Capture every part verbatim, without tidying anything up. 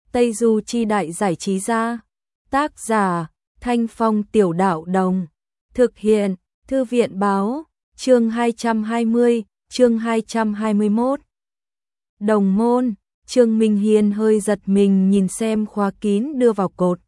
Tây Du Chi Đại Giải Trí Gia. Tác giả, Thanh Phong Tiểu Đạo Đồng. Thực hiện, Thư viện Báo. Chương hai trăm hai mươi, chương hai trăm hai mươi mốt. Đồng môn, Trương Minh Hiên hơi giật mình nhìn xem khóa kín đưa vào cột.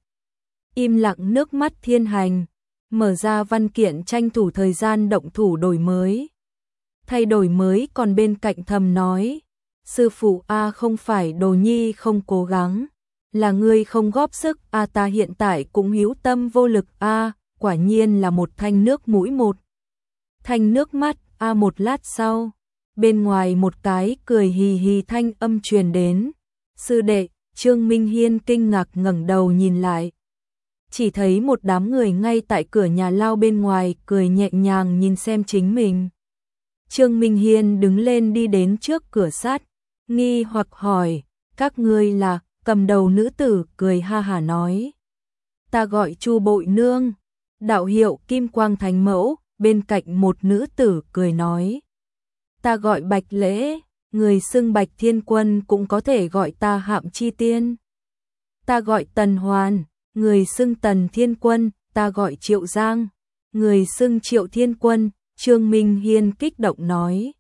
Im lặng nước mắt thiên hành, mở ra văn kiện tranh thủ thời gian động thủ đổi mới. Thay đổi mới còn bên cạnh thầm nói, sư phụ A không phải đồ nhi không cố gắng, là ngươi không góp sức A, ta hiện tại cũng hữu tâm vô lực A, quả nhiên là một thanh nước mũi một. Thanh nước mắt A. Một lát sau, bên ngoài một cái cười hì hì thanh âm truyền đến. Sư đệ, Trương Minh Hiên kinh ngạc ngẩng đầu nhìn lại. Chỉ thấy một đám người ngay tại cửa nhà lao bên ngoài cười nhẹ nhàng nhìn xem chính mình. Trương Minh Hiên đứng lên đi đến trước cửa sắt, nghi hoặc hỏi, các ngươi là? Cầm đầu nữ tử cười ha hả nói, ta gọi Chu Bội Nương, đạo hiệu Kim Quang Thánh Mẫu. Bên cạnh một nữ tử cười nói, ta gọi Bạch Lễ, người xưng Bạch Thiên Quân cũng có thể gọi ta Hạm Chi Tiên. Ta gọi Tần Hoàn, người xưng Tần Thiên Quân, ta gọi Triệu Giang, người xưng Triệu Thiên Quân. Trương Minh Hiên kích động nói,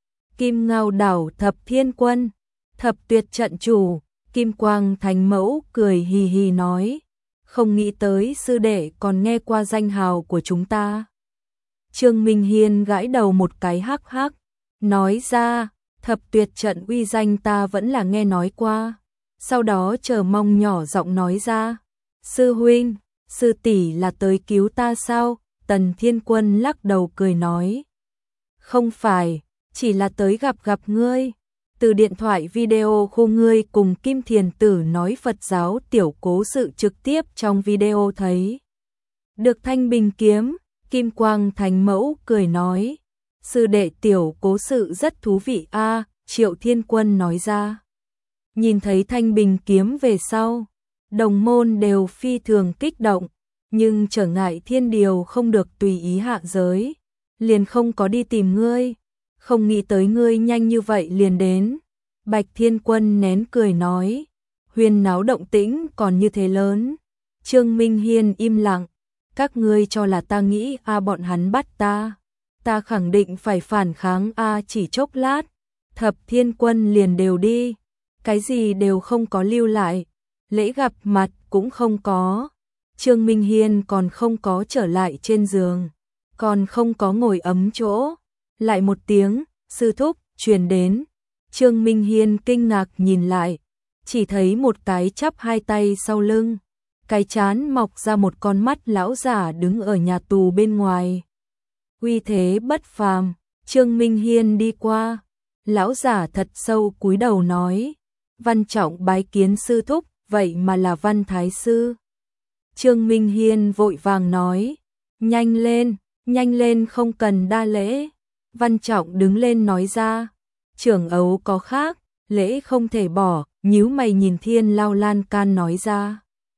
Kim Ngao Đảo Thập Thiên Quân, Thập Tuyệt Trận Chủ. Kim Quang Thánh Mẫu cười hì hì nói, không nghĩ tới sư đệ còn nghe qua danh hào của chúng ta. Trương Minh Hiên gãi đầu một cái hắc hắc, nói ra, Thập Tuyệt Trận uy danh ta vẫn là nghe nói qua. Sau đó chờ mong nhỏ giọng nói ra, sư huynh, sư tỷ là tới cứu ta sao? Tần Thiên Quân lắc đầu cười nói, không phải, chỉ là tới gặp gặp ngươi. Từ điện thoại video khu ngươi cùng Kim Thiền Tử nói Phật giáo tiểu cố sự trực tiếp trong video thấy được thanh bình kiếm. Kim Quang Thánh Mẫu cười nói, sư đệ tiểu cố sự rất thú vị a. Triệu Thiên Quân nói ra, nhìn thấy thanh bình kiếm về sau, đồng môn đều phi thường kích động, nhưng trở ngại thiên điều không được tùy ý hạ giới, liền không có đi tìm ngươi. Không nghĩ tới ngươi nhanh như vậy liền đến. Bạch Thiên Quân nén cười nói, huyên náo động tĩnh còn như thế lớn. Trương Minh Hiên im lặng, các ngươi cho là ta nghĩ a bọn hắn bắt ta, ta khẳng định phải phản kháng a. Chỉ chốc lát, Thập Thiên Quân liền đều đi, cái gì đều không có lưu lại, lễ gặp mặt cũng không có. Trương Minh Hiên còn không có trở lại trên giường, còn không có ngồi ấm chỗ. Lại một tiếng, sư thúc, truyền đến. Trương Minh Hiên kinh ngạc nhìn lại, chỉ thấy một cái chắp hai tay sau lưng, cái trán mọc ra một con mắt lão giả đứng ở nhà tù bên ngoài. Uy thế bất phàm. Trương Minh Hiên đi qua, lão giả thật sâu cúi đầu nói, Văn trọng bái kiến sư thúc, vậy mà là Văn Thái Sư. Trương Minh Hiên vội vàng nói, nhanh lên, nhanh lên không cần đa lễ. Văn trọng đứng lên nói ra, trưởng ấu có khác, lễ không thể bỏ. Nhíu mày nhìn Thiên Lao lan can nói ra,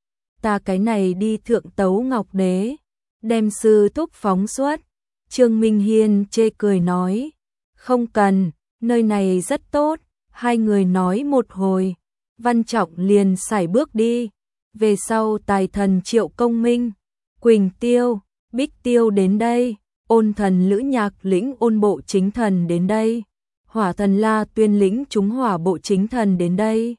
ta cái này đi thượng tấu Ngọc Đế, đem sư thúc phóng xuất. Trương Minh Hiên chê cười nói, không cần, nơi này rất tốt. Hai người nói một hồi, Văn trọng liền sải bước đi. Về sau tài thần Triệu Công Minh, Quỳnh Tiêu, Bích Tiêu đến đây, Ôn thần Lữ Nhạc lĩnh ôn bộ chính thần đến đây, Hỏa thần La Tuyên lĩnh chúng hỏa bộ chính thần đến đây.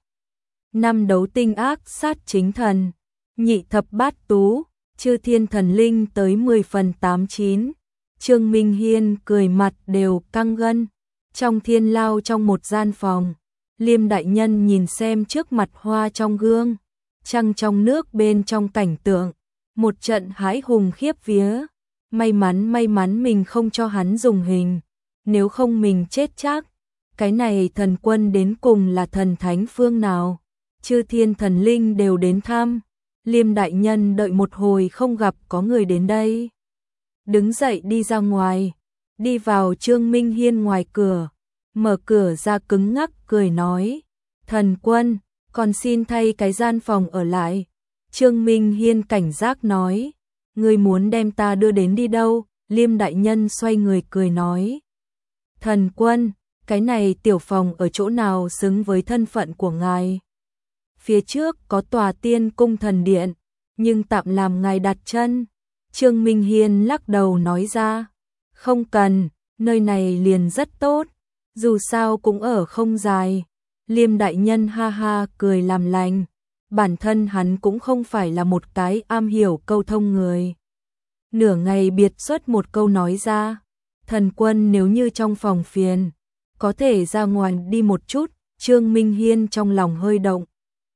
Năm đấu tinh ác sát chính thần, nhị thập bát tú, chư thiên thần linh tới mười phần tám chín. Trương Minh Hiên cười mặt đều căng gân. Trong thiên lao trong một gian phòng, Liêm đại nhân nhìn xem trước mặt hoa trong gương, trăng trong nước bên trong cảnh tượng, một trận hãi hùng khiếp vía. May mắn may mắn mình không cho hắn dùng hình, nếu không mình chết chắc. Cái này thần quân đến cùng là thần thánh phương nào? Chư thiên thần linh đều đến thăm. Liêm đại nhân đợi một hồi không gặp có người đến đây, đứng dậy đi ra ngoài, đi vào Trương Minh Hiên ngoài cửa, mở cửa ra cứng ngắc cười nói, thần quân, còn xin thay cái gian phòng ở lại. Trương Minh Hiên cảnh giác nói, ngươi muốn đem ta đưa đến đi đâu? Liêm đại nhân xoay người cười nói, thần quân, cái này tiểu phòng ở chỗ nào xứng với thân phận của ngài? phía trước có tòa Tiên Cung thần điện, nhưng tạm làm ngài đặt chân. Trương Minh Hiên lắc đầu nói ra, không cần, nơi này liền rất tốt, dù sao cũng ở không dài. Liêm đại nhân ha ha cười làm lành, bản thân hắn cũng không phải là một cái am hiểu câu thông người. Nửa ngày biệt xuất một câu nói ra, thần quân nếu như trong phòng phiền, có thể ra ngoài đi một chút. Trương Minh Hiên trong lòng hơi động,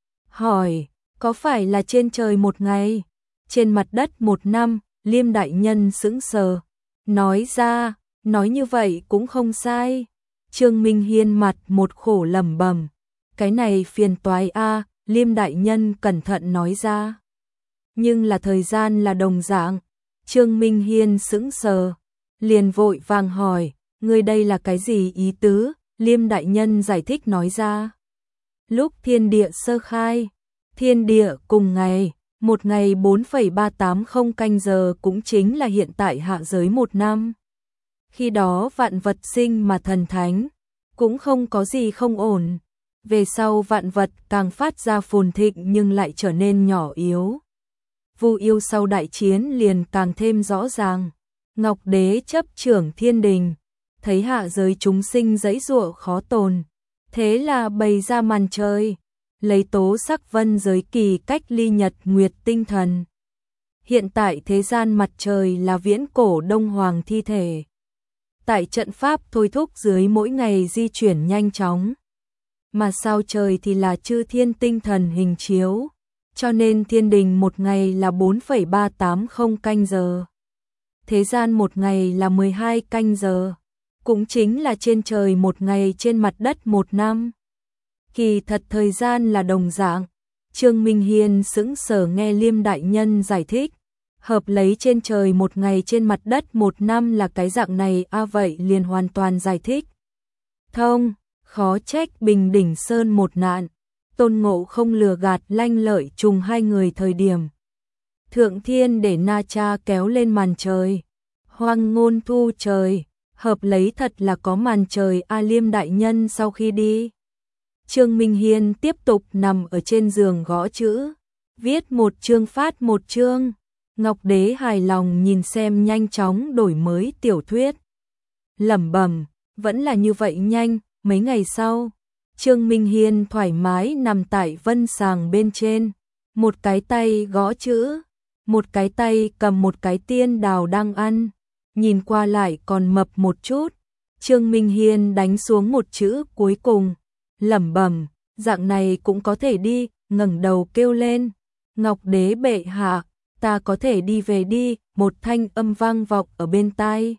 hỏi, có phải là trên trời một ngày, trên mặt đất một năm? Liêm đại nhân sững sờ, nói ra, nói như vậy cũng không sai. Trương Minh Hiên mặt một khổ lẩm bẩm, cái này phiền toái a. Liêm đại nhân cẩn thận nói ra, nhưng là thời gian là đồng dạng. Trương Minh Hiên sững sờ, liền vội vàng hỏi, ngươi đây là cái gì ý tứ? Liêm đại nhân giải thích nói ra, lúc thiên địa sơ khai, thiên địa cùng ngày, một ngày bốn phẩy ba tám không canh giờ cũng chính là hiện tại hạ giới một năm. Khi đó vạn vật sinh mà thần thánh, cũng không có gì không ổn. Về sau vạn vật càng phát ra phồn thịnh nhưng lại trở nên nhỏ yếu. Vu yêu sau đại chiến liền càng thêm rõ ràng. Ngọc Đế chấp trưởng thiên đình, thấy hạ giới chúng sinh giãy giụa khó tồn, thế là bày ra màn trời, lấy tố sắc vân giới kỳ cách ly nhật nguyệt tinh thần. Hiện tại thế gian mặt trời là viễn cổ đông hoàng thi thể. Tại trận pháp thôi thúc dưới mỗi ngày di chuyển nhanh chóng. Mà sao trời thì là chư thiên tinh thần hình chiếu, cho nên thiên đình một ngày là bốn phẩy ba tám không canh giờ. Thế gian một ngày là mười hai canh giờ, cũng chính là trên trời một ngày trên mặt đất một năm. Kỳ thật thời gian là đồng dạng. Trương Minh Hiên sững sờ nghe Liêm đại nhân giải thích, hợp lấy trên trời một ngày trên mặt đất một năm là cái dạng này a à, vậy liền hoàn toàn giải thích thông. Khó trách Bình Đỉnh Sơn một nạn, Tôn Ngộ không lừa gạt Lanh Lợi trùng hai người thời điểm. Thượng thiên để Na Cha kéo lên màn trời, hoang ngôn thu trời, hợp lấy thật là có màn trời a. Liêm đại nhân sau khi đi, Trương Minh Hiên tiếp tục nằm ở trên giường gõ chữ, viết một chương phát một chương. Ngọc Đế hài lòng nhìn xem nhanh chóng đổi mới tiểu thuyết, lẩm bẩm, vẫn là như vậy nhanh. Mấy ngày sau, Trương Minh Hiên thoải mái nằm tại vân sàng bên trên, một cái tay gõ chữ, một cái tay cầm một cái tiên đào đang ăn, nhìn qua lại còn mập một chút. Trương Minh Hiên đánh xuống một chữ cuối cùng, lẩm bẩm, dạng này cũng có thể đi, ngẩng đầu kêu lên, Ngọc Đế bệ hạ, ta có thể đi về đi. Một thanh âm vang vọng ở bên tai,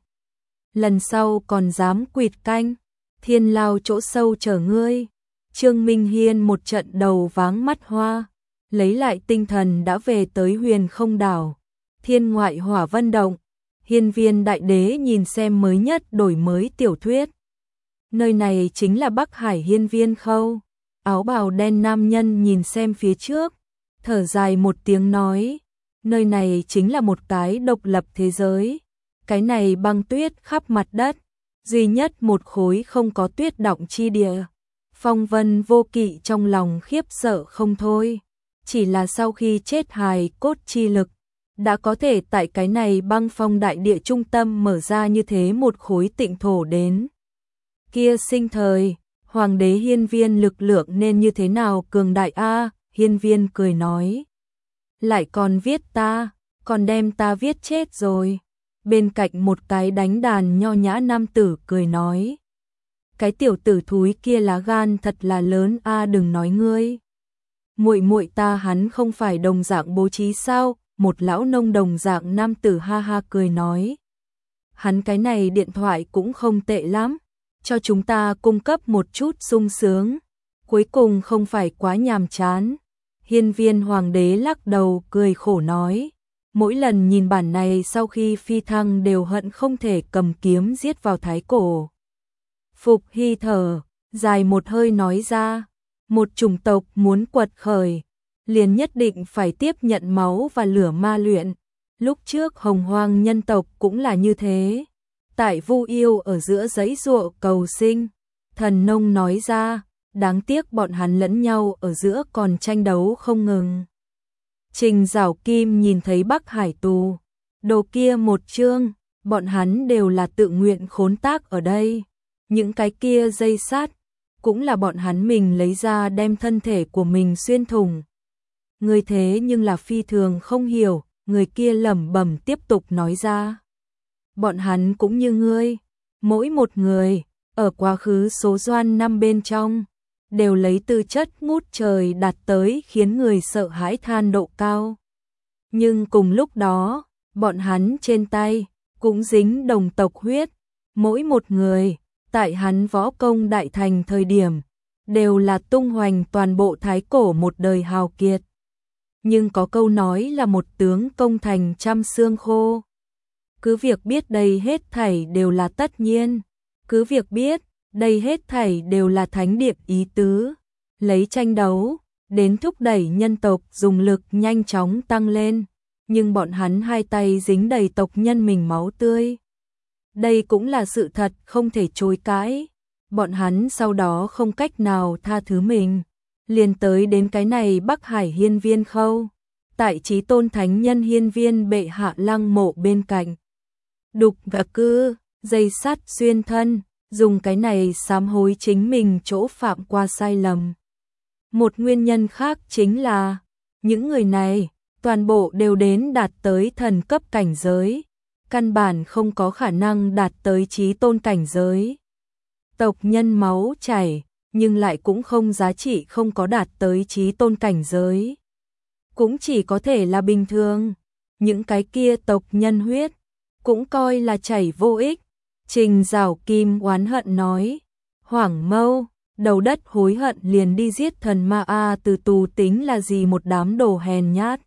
lần sau còn dám quỵt canh, thiên lao chỗ sâu chờ ngươi. Trương Minh Hiên một trận đầu váng mắt hoa, lấy lại tinh thần đã về tới Huyền Không Đảo, thiên ngoại hỏa vân động. Hiên Viên đại đế nhìn xem mới nhất đổi mới tiểu thuyết. Nơi này chính là Bắc Hải Hiên Viên Khâu. Áo bào đen nam nhân nhìn xem phía trước, thở dài một tiếng nói, nơi này chính là một cái độc lập thế giới. Cái này băng tuyết khắp mặt đất, duy nhất một khối không có tuyết động chi địa. Phong Vân Vô Kỵ trong lòng khiếp sợ không thôi, chỉ là sau khi chết hài cốt chi lực, đã có thể tại cái này băng phong đại địa trung tâm mở ra như thế một khối tịnh thổ đến. Kia sinh thời, Hoàng đế Hiên Viên lực lượng nên như thế nào cường đại a. Hiên Viên cười nói, lại còn viết ta, còn đem ta viết chết rồi. Bên cạnh một cái đánh đàn nho nhã nam tử cười nói, cái tiểu tử thúi kia lá gan thật là lớn a. Đừng nói ngươi, muội muội ta hắn không phải đồng dạng bố trí sao? Một lão nông đồng dạng nam tử ha ha cười nói, hắn cái này điện thoại cũng không tệ lắm, cho chúng ta cung cấp một chút sung sướng, cuối cùng không phải quá nhàm chán. Hiên Viên hoàng đế lắc đầu cười khổ nói, mỗi lần nhìn bản này sau khi phi thăng đều hận không thể cầm kiếm giết vào thái cổ. Phục Hy thở dài một hơi nói ra, một chủng tộc muốn quật khởi, liền nhất định phải tiếp nhận máu và lửa ma luyện. Lúc trước Hồng Hoang nhân tộc cũng là như thế. Tại Vu yêu ở giữa giãy giụa cầu sinh, Thần Nông nói ra, đáng tiếc bọn hắn lẫn nhau ở giữa còn tranh đấu không ngừng. Trình Giảo Kim nhìn thấy Bắc Hải tù, đồ kia một chương, bọn hắn đều là tự nguyện khốn tác ở đây. Những cái kia dây sát, cũng là bọn hắn mình lấy ra đem thân thể của mình xuyên thủng. Người thế nhưng là phi thường không hiểu, người kia lẩm bẩm tiếp tục nói ra. Bọn hắn cũng như ngươi, mỗi một người, ở quá khứ số doan năm bên trong, đều lấy tư chất ngút trời đạt tới khiến người sợ hãi than độ cao. Nhưng cùng lúc đó, bọn hắn trên tay, cũng dính đồng tộc huyết, mỗi một người, tại hắn võ công đại thành thời điểm, đều là tung hoành toàn bộ thái cổ một đời hào kiệt. Nhưng có câu nói là một tướng công thành trăm xương khô. Cứ việc biết đây hết thảy đều là tất nhiên, cứ việc biết đây hết thảy đều là thánh điệp ý tứ, lấy tranh đấu đến thúc đẩy nhân tộc dùng lực nhanh chóng tăng lên, nhưng bọn hắn hai tay dính đầy tộc nhân mình máu tươi. Đây cũng là sự thật không thể chối cãi. Bọn hắn sau đó không cách nào tha thứ mình, liền tới đến cái này Bắc Hải hiên viên khâu, tại Chí Tôn Thánh Nhân hiên viên bệ hạ lăng mộ bên cạnh. Đục và cư, dây sắt xuyên thân, dùng cái này sám hối chính mình chỗ phạm qua sai lầm. Một nguyên nhân khác chính là, những người này, toàn bộ đều đến đạt tới thần cấp cảnh giới, căn bản không có khả năng đạt tới Chí Tôn cảnh giới. Tộc nhân máu chảy, nhưng lại cũng không giá trị không có đạt tới Chí Tôn cảnh giới. Cũng chỉ có thể là bình thường, những cái kia tộc nhân huyết, cũng coi là chảy vô ích. Trình Giảo Kim oán hận nói, Hoảng Mâu, đầu đất hối hận liền đi giết thần ma a từ tù tính là gì một đám đồ hèn nhát.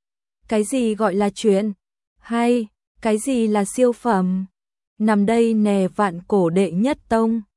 Cái gì gọi là chuyện hay, cái gì là siêu phẩm, nằm đây nè vạn cổ đệ nhất tông.